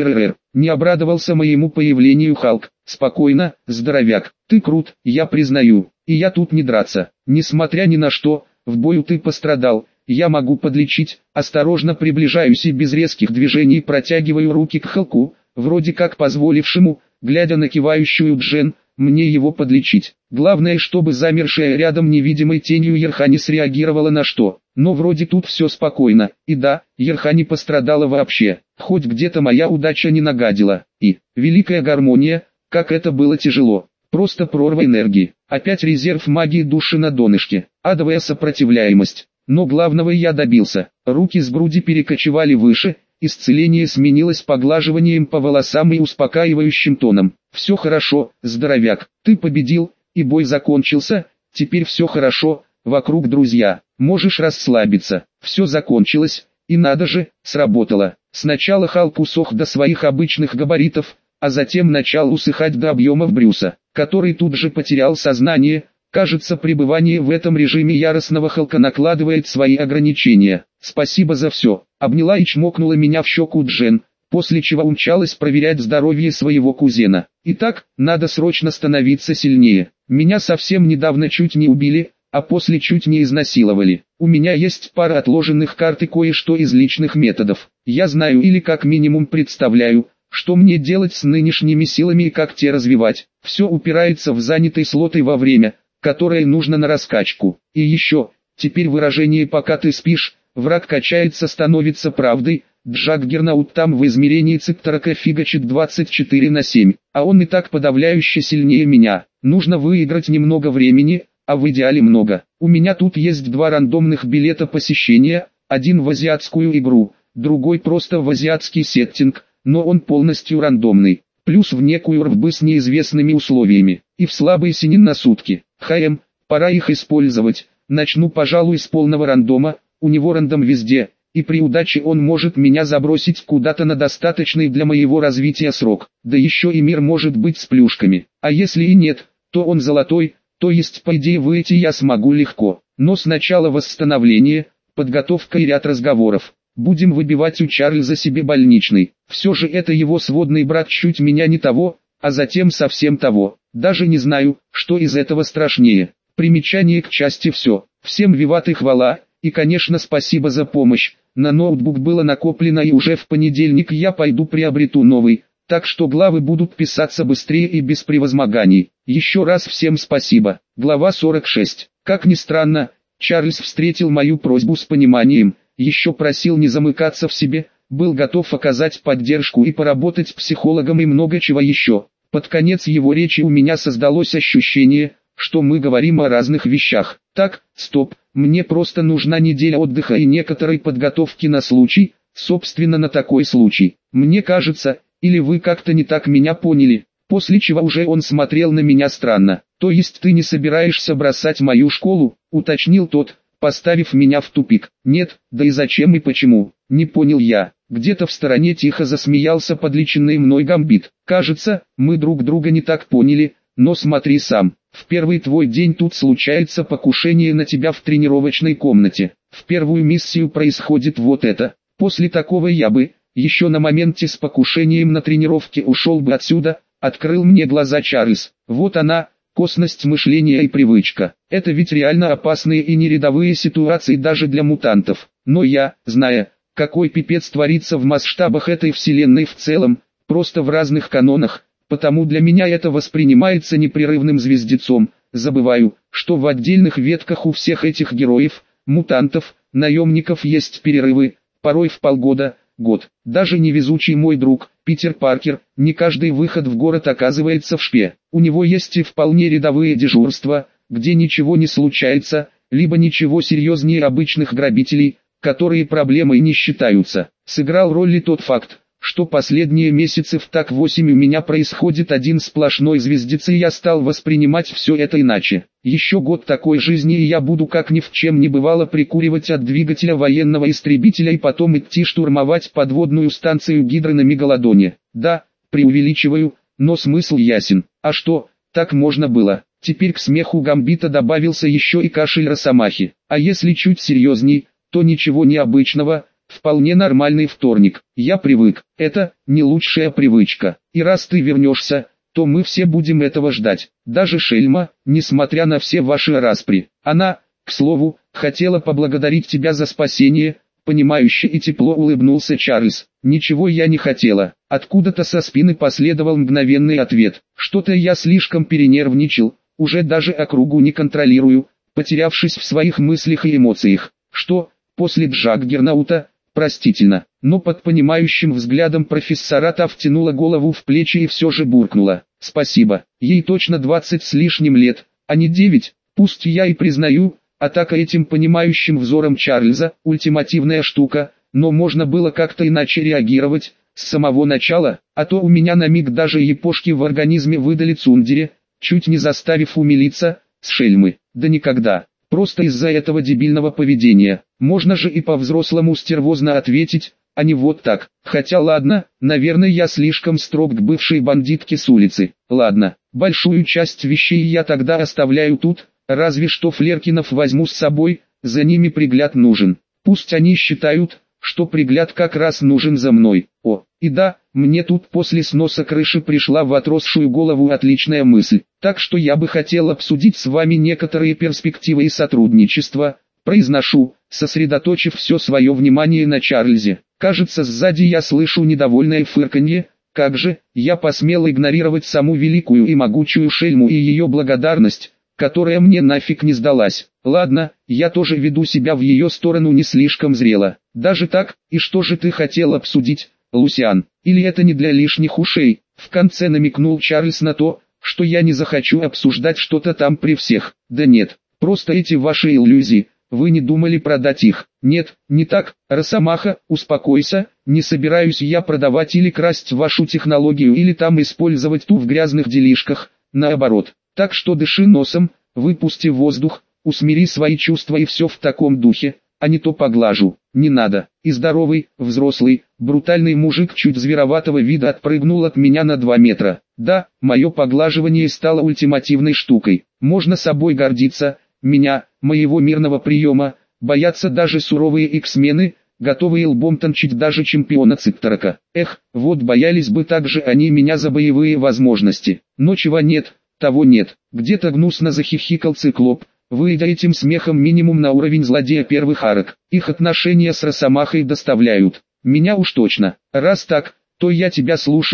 S1: Не обрадовался моему появлению Халк. Спокойно, здоровяк, ты крут, я признаю, и я тут не драться. Несмотря ни на что, в бою ты пострадал, я могу подлечить. Осторожно приближаюсь и без резких движений протягиваю руки к Халку, вроде как позволившему, глядя на кивающую Джен, мне его подлечить. Главное, чтобы замершая рядом невидимой тенью Ерха не среагировала на что. Но вроде тут все спокойно, и да, Ерха не пострадала вообще, хоть где-то моя удача не нагадила. И, великая гармония, как это было тяжело, просто прорва энергии, опять резерв магии души на донышке, адовая сопротивляемость. Но главного я добился, руки с груди перекочевали выше, исцеление сменилось поглаживанием по волосам и успокаивающим тоном. Все хорошо, здоровяк, ты победил, и бой закончился, теперь все хорошо, вокруг друзья, можешь расслабиться, все закончилось, и надо же, сработало. Сначала Халк усох до своих обычных габаритов, а затем начал усыхать до объемов Брюса, который тут же потерял сознание. Кажется, пребывание в этом режиме яростного Халка накладывает свои ограничения. Спасибо за все. Обняла и чмокнула меня в щеку Джен, после чего умчалась проверять здоровье своего кузена. Итак, надо срочно становиться сильнее. Меня совсем недавно чуть не убили, а после чуть не изнасиловали. У меня есть пара отложенных карт и кое-что из личных методов. Я знаю или как минимум представляю, что мне делать с нынешними силами и как те развивать. Все упирается в занятый слот и во время, которое нужно на раскачку. И еще, теперь выражение «пока ты спишь», враг качается становится правдой. Джаггернаут там в измерении Цикторока фигачит 24/7, а он и так подавляюще сильнее меня. Нужно выиграть немного времени, а в идеале много. У меня тут есть 2 рандомных билета посещения, один в азиатскую игру, другой просто в азиатский сеттинг, но он полностью рандомный. Плюс в некую РБ с неизвестными условиями, и в слабые синин на сутки. Пора их использовать. Начну, пожалуй, с полного рандома, у него рандом везде, и при удаче он может меня забросить куда-то на достаточный для моего развития срок. Да еще и мир может быть с плюшками. А если и нет, то он золотой, то есть по идее выйти я смогу легко. Но сначала восстановление, подготовка и ряд разговоров. Будем выбивать у Чарльза себе больничный. Все же это его сводный брат чуть меня не того, а затем совсем того. Даже не знаю, что из этого страшнее. Примечание к части все. Всем виват и хвала, и конечно спасибо за помощь. На ноутбук было накоплено и уже в понедельник я пойду приобрету новый. так что главы будут писаться быстрее и без превозмоганий. Еще раз всем спасибо. Глава 46. Как ни странно, Чарльз встретил мою просьбу с пониманием, еще просил не замыкаться в себе, был готов оказать поддержку и поработать психологом и много чего еще. Под конец его речи у меня создалось ощущение, что мы говорим о разных вещах. Так, стоп, мне просто нужна неделя отдыха и некоторой подготовки на случай, собственно на такой случай. Мне кажется, или вы как-то не так меня поняли, после чего уже он смотрел на меня странно. То есть ты не собираешься бросать мою школу, уточнил тот, поставив меня в тупик. Нет, да и зачем и почему, не понял я. Где-то в стороне тихо засмеялся подлеченный мной Гамбит. Кажется, мы друг друга не так поняли, но смотри сам. В первый твой день тут случается покушение на тебя в тренировочной комнате. В первую миссию происходит вот это. После такого я бы, еще на моменте с покушением на тренировке ушел бы отсюда, открыл мне глаза Чарльз. Вот она, косность мышления и привычка. Это ведь реально опасные и нерядовые ситуации даже для мутантов. Но я, зная, какой пипец творится в масштабах этой вселенной в целом, просто в разных канонах, потому для меня это воспринимается непрерывным звездецом. Забываю, что в отдельных ветках у всех этих героев, мутантов, наемников есть перерывы, порой в полгода, год. Даже невезучий мой друг, Питер Паркер, не каждый выход в город оказывается в шпе. У него есть и вполне рядовые дежурства, где ничего не случается, либо ничего серьезнее обычных грабителей, которые проблемой не считаются. Сыграл роль и тот факт, что последние месяцы в ТАК-8 у меня происходит один сплошной звездец, и я стал воспринимать все это иначе. Еще год такой жизни, и я буду как ни в чем не бывало прикуривать от двигателя военного истребителя и потом идти штурмовать подводную станцию Гидры на Мегалодоне. Да, преувеличиваю, но смысл ясен. А что, так можно было? Теперь к смеху Гамбита добавился еще и кашель Росомахи. А если чуть серьезней, то ничего необычного. Вполне нормальный вторник. Я привык. Это не лучшая привычка. И раз ты вернешься, то мы все будем этого ждать. Даже Шельма, несмотря на все ваши распри. Она, к слову, хотела поблагодарить тебя за спасение. Понимающе и тепло улыбнулся Чарльз. Ничего я не хотела. Откуда-то со спины последовал мгновенный ответ. Что-то я слишком перенервничал. Уже даже округу не контролирую, потерявшись в своих мыслях и эмоциях. Что, после Джаггернаута? Простительно, но под понимающим взглядом профессора та втянула голову в плечи и все же буркнула. Спасибо, ей точно 20 с лишним лет, а не 9, пусть я и признаю, атака этим понимающим взором Чарльза, ультимативная штука, но можно было как-то иначе реагировать, с самого начала, а то у меня на миг даже епошки в организме выдали цундере, чуть не заставив умилиться, с Шельмы, да никогда. Просто из-за этого дебильного поведения. Можно же и по-взрослому стервозно ответить, а не вот так. Хотя ладно, наверное я слишком строг к бывшей бандитке с улицы. Ладно, большую часть вещей я тогда оставляю тут, разве что Флеркинов возьму с собой, за ними пригляд нужен. Пусть они считают, что пригляд как раз нужен за мной. О, и да, мне тут после сноса крыши пришла в отросшую голову отличная мысль. Так что я бы хотел обсудить с вами некоторые перспективы и сотрудничества. Произношу, сосредоточив все свое внимание на Чарльзе. Кажется, сзади я слышу недовольное фырканье. Как же, я посмел игнорировать саму великую и могучую Шельму и ее благодарность, которая мне нафиг не сдалась. Ладно, я тоже веду себя в ее сторону не слишком зрело. Даже так, и что же ты хотел обсудить, Лусиан? Или это не для лишних ушей? В конце намекнул Чарльз на то, что я не захочу обсуждать что-то там при всех. Да нет, просто эти ваши иллюзии, вы не думали продать их? Нет, не так, Росомаха, успокойся, не собираюсь я продавать или красть вашу технологию или там использовать ту в грязных делишках, наоборот. Так что дыши носом, выпусти воздух, усмири свои чувства и все в таком духе, а не то поглажу. Не надо. И здоровый, взрослый, брутальный мужик чуть звероватого вида отпрыгнул от меня на 2 метра. Да, мое поглаживание стало ультимативной штукой. Можно собой гордиться, меня, моего мирного приема, боятся даже суровые иксмены, готовые лбом тончить даже чемпиона Цикторока. Эх, вот боялись бы также они меня за боевые возможности. Но чего нет, того нет. Где-то гнусно захихикал Циклоп, выйдя этим смехом минимум на уровень злодея первых арок. Их отношения с Росомахой доставляют. Меня уж точно. Раз так, то я тебя слушаю,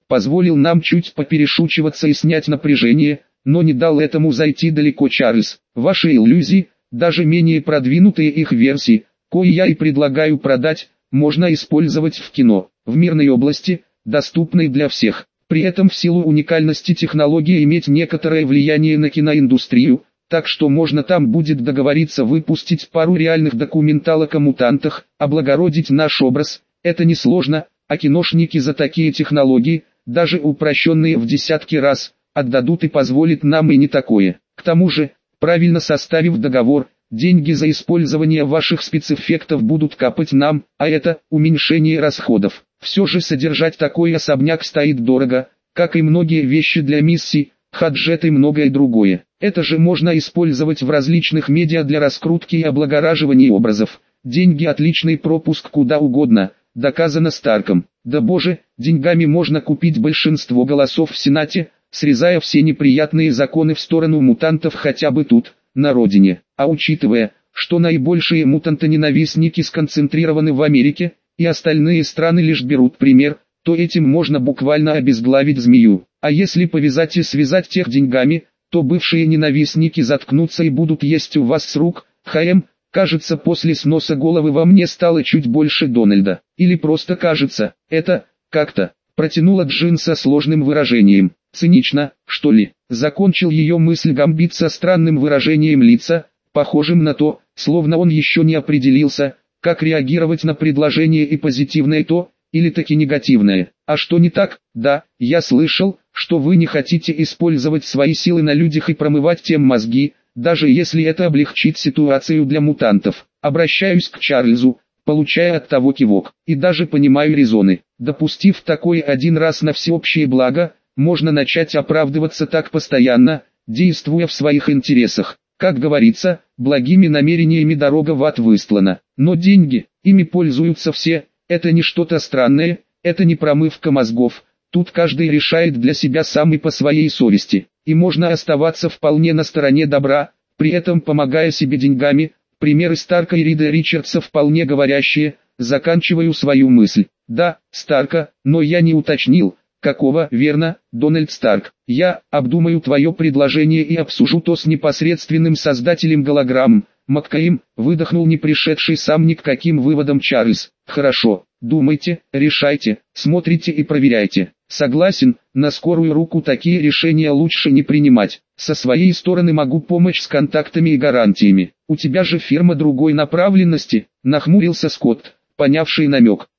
S1: позволил нам чуть поперешучиваться и снять напряжение, но не дал этому зайти далеко. Чарльз, ваши иллюзии, даже менее продвинутые их версии, кои я и предлагаю продать, можно использовать в кино, в мирной области, доступной для всех. При этом в силу уникальности технологии иметь некоторое влияние на киноиндустрию, так что можно там будет договориться выпустить пару реальных документалок о мутантах, облагородить наш образ, это несложно, а киношники за такие технологии, даже упрощенные в десятки раз, отдадут и позволят нам и не такое. К тому же, правильно составив договор, деньги за использование ваших спецэффектов будут капать нам, а это уменьшение расходов. Все же содержать такой особняк стоит дорого, как и многие вещи для миссий, хаджет и многое другое. Это же можно использовать в различных медиа для раскрутки и облагораживания образов. Деньги отличный пропуск куда угодно, доказано Старком. Да боже, деньгами можно купить большинство голосов в Сенате, срезая все неприятные законы в сторону мутантов хотя бы тут, на родине. А учитывая, что наибольшие мутантоненавистники сконцентрированы в Америке, и остальные страны лишь берут пример, то этим можно буквально обезглавить змею. А если повязать и связать тех деньгами, то бывшие ненавистники заткнутся и будут есть у вас с рук. Кажется, после сноса головы во мне стало чуть больше Дональда. Или просто кажется, это, как-то, протянула Джин со сложным выражением. Цинично, что ли? Закончил ее мысль Гамбит со странным выражением лица, похожим на то, словно он еще не определился, как реагировать на предложение и позитивное то, или таки негативное. А что не так? Да, я слышал, что вы не хотите использовать свои силы на людях и промывать тем мозги, даже если это облегчит ситуацию для мутантов. Обращаюсь к Чарльзу, получая от того кивок, и даже понимаю резоны. Допустив такое один раз на всеобщее благо, можно начать оправдываться так постоянно, действуя в своих интересах. Как говорится, благими намерениями дорога в ад выстлана. Но деньги, ими пользуются все, это не что-то странное, это не промывка мозгов. Тут каждый решает для себя сам и по своей совести. И можно оставаться вполне на стороне добра, при этом помогая себе деньгами. Примеры Старка и Рида Ричардса вполне говорящие. Заканчиваю свою мысль. Да, Старка, но я не уточнил. Какого? Верно, Дональд Старк. Я обдумаю твое предложение и обсужу то с непосредственным создателем голограмм. Маккаим, выдохнул не пришедший сам ни к каким выводам Чарльз. Хорошо, думайте, решайте, смотрите и проверяйте. Согласен, на скорую руку такие решения лучше не принимать. Со своей стороны могу помочь с контактами и гарантиями. У тебя же фирма другой направленности, нахмурился Скотт, понявший намек.